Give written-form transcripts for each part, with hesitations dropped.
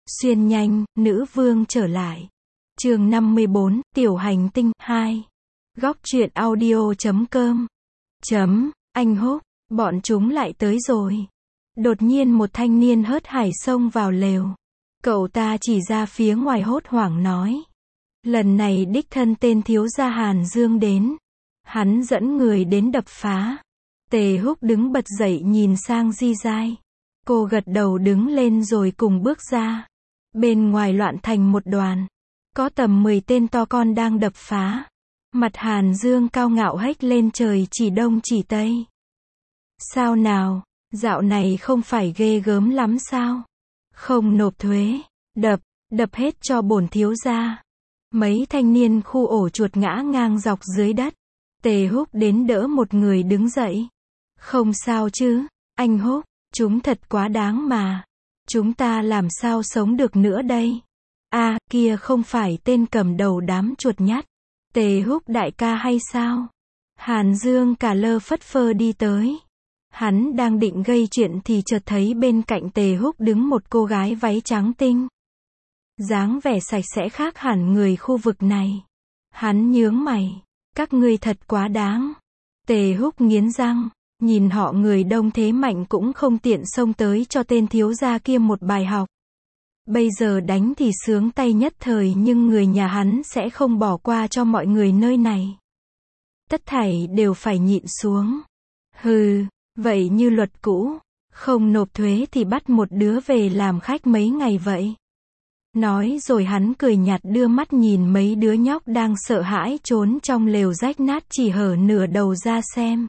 Xuyên nhanh, nữ vương trở lại. Chương 54, Tiểu hành tinh 2. Góc truyện audio.com. Anh Húc, bọn chúng lại tới rồi. Đột nhiên một thanh niên hớt hải xông vào lều. Cậu ta chỉ ra phía ngoài hốt hoảng nói. Lần này đích thân tên thiếu gia Hàn Dương đến. Hắn dẫn người đến đập phá. Tề Húc đứng bật dậy nhìn sang Di Giai. Cô gật đầu đứng lên rồi cùng bước ra. Bên ngoài loạn thành một đoàn. Có tầm 10 tên to con đang đập phá. Mặt Hàn Dương cao ngạo hếch lên trời chỉ đông chỉ tây. Sao nào, dạo này không phải ghê gớm lắm sao? Không nộp thuế, đập hết cho bổn thiếu gia. Mấy thanh niên khu ổ chuột ngã ngang dọc dưới đất. Tề Húc đến đỡ một người đứng dậy. Không sao chứ, anh Húc, chúng thật quá đáng mà. Chúng ta làm sao sống được nữa đây? À, kia không phải tên cầm đầu đám chuột nhắt. Tề Húc đại ca hay sao? Hàn Dương cả lơ phất phơ đi tới. Hắn đang định gây chuyện thì chợt thấy bên cạnh Tề Húc đứng một cô gái váy trắng tinh. Dáng vẻ sạch sẽ khác hẳn người khu vực này. Hắn nhướng mày. Các ngươi thật quá đáng. Tề Húc nghiến răng. Nhìn họ người đông thế mạnh cũng không tiện xông tới cho tên thiếu gia kia một bài học. Bây giờ đánh thì sướng tay nhất thời nhưng người nhà hắn sẽ không bỏ qua cho mọi người nơi này. Tất thảy đều phải nhịn xuống. Hừ, vậy như luật cũ, không nộp thuế thì bắt một đứa về làm khách mấy ngày vậy. Nói rồi hắn cười nhạt đưa mắt nhìn mấy đứa nhóc đang sợ hãi trốn trong lều rách nát chỉ hở nửa đầu ra xem.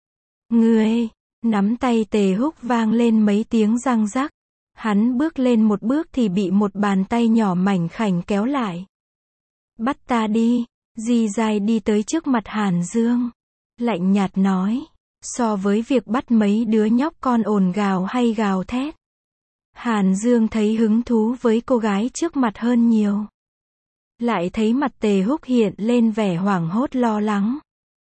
Ngươi, nắm tay Tề Húc vang lên mấy tiếng răng rắc. Hắn bước lên một bước thì bị một bàn tay nhỏ mảnh khảnh kéo lại. Bắt ta đi, Di Giai đi tới trước mặt Hàn Dương. Lạnh nhạt nói, so với việc bắt mấy đứa nhóc con ồn gào hay gào thét. Hàn Dương thấy hứng thú với cô gái trước mặt hơn nhiều. Lại thấy mặt Tề Húc hiện lên vẻ hoảng hốt lo lắng.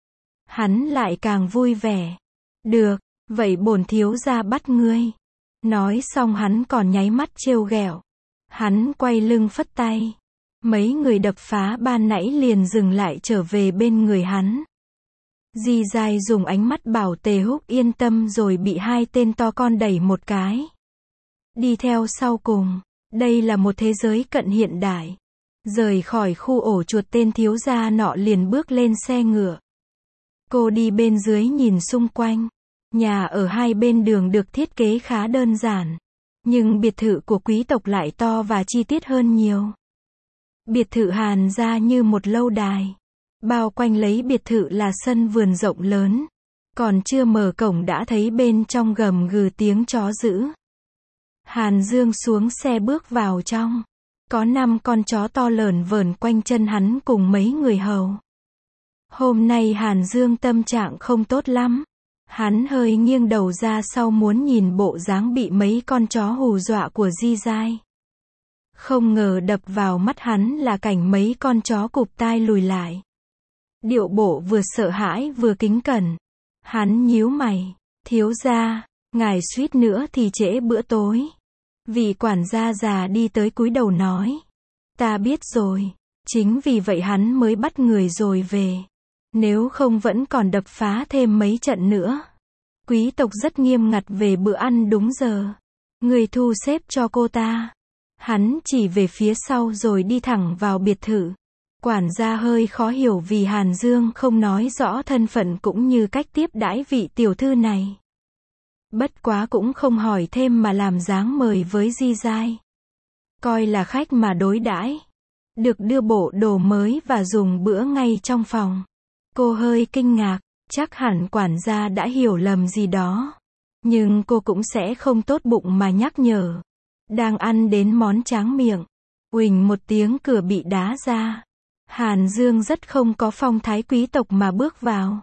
Hắn lại càng vui vẻ. Được, vậy bổn thiếu gia bắt ngươi. Nói xong hắn còn nháy mắt trêu ghẹo. Hắn quay lưng phất tay. Mấy người đập phá ban nãy liền dừng lại trở về bên người hắn. Di Giai dùng ánh mắt bảo Tề Húc yên tâm rồi bị hai tên to con đẩy một cái. Đi theo sau cùng. Đây là một thế giới cận hiện đại. Rời khỏi khu ổ chuột tên thiếu gia nọ liền bước lên xe ngựa. Cô đi bên dưới nhìn xung quanh. Nhà ở hai bên đường được thiết kế khá đơn giản. Nhưng biệt thự của quý tộc lại to và chi tiết hơn nhiều. Biệt thự Hàn gia như một lâu đài. Bao quanh lấy biệt thự là sân vườn rộng lớn. Còn chưa mở cổng đã thấy bên trong gầm gừ tiếng chó dữ. Hàn Dương xuống xe bước vào trong. Có 5 con chó to lởn vởn quanh chân hắn cùng mấy người hầu. Hôm nay Hàn Dương tâm trạng không tốt lắm. Hắn hơi nghiêng đầu ra sau muốn nhìn bộ dáng bị mấy con chó hù dọa của Di Giai. Không ngờ đập vào mắt hắn là cảnh mấy con chó cụp tai lùi lại. Điệu bộ vừa sợ hãi vừa kính cẩn. Hắn nhíu mày. Thiếu gia, ngài suýt nữa thì trễ bữa tối. Vị quản gia già đi tới cúi đầu nói. Ta biết rồi. Chính vì vậy hắn mới bắt người rồi về. Nếu không vẫn còn đập phá thêm mấy trận nữa. Quý tộc rất nghiêm ngặt về bữa ăn đúng giờ. Người thu xếp cho cô ta. Hắn chỉ về phía sau rồi đi thẳng vào biệt thự. Quản gia hơi khó hiểu vì Hàn Dương không nói rõ thân phận cũng như cách tiếp đãi vị tiểu thư này. Bất quá cũng không hỏi thêm mà làm dáng mời với Di Giai. Coi là khách mà đối đãi. Được đưa bộ đồ mới và dùng bữa ngay trong phòng. Cô hơi kinh ngạc, chắc hẳn quản gia đã hiểu lầm gì đó. Nhưng cô cũng sẽ không tốt bụng mà nhắc nhở. Đang ăn đến món tráng miệng. Uỳnh một tiếng cửa bị đá ra. Hàn Dương rất không có phong thái quý tộc mà bước vào.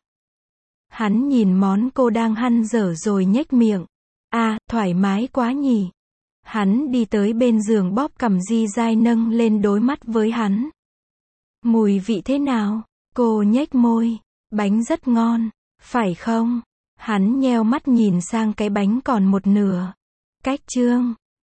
Hắn nhìn món cô đang hăn dở rồi nhếch miệng. À, thoải mái quá nhỉ. Hắn đi tới bên giường bóp cằm Di Giai nâng lên đối mắt với hắn. Mùi vị thế nào? Cô nhếch môi. Bánh rất ngon, phải không? Hắn nheo mắt nhìn sang cái bánh còn một nửa. Cách chương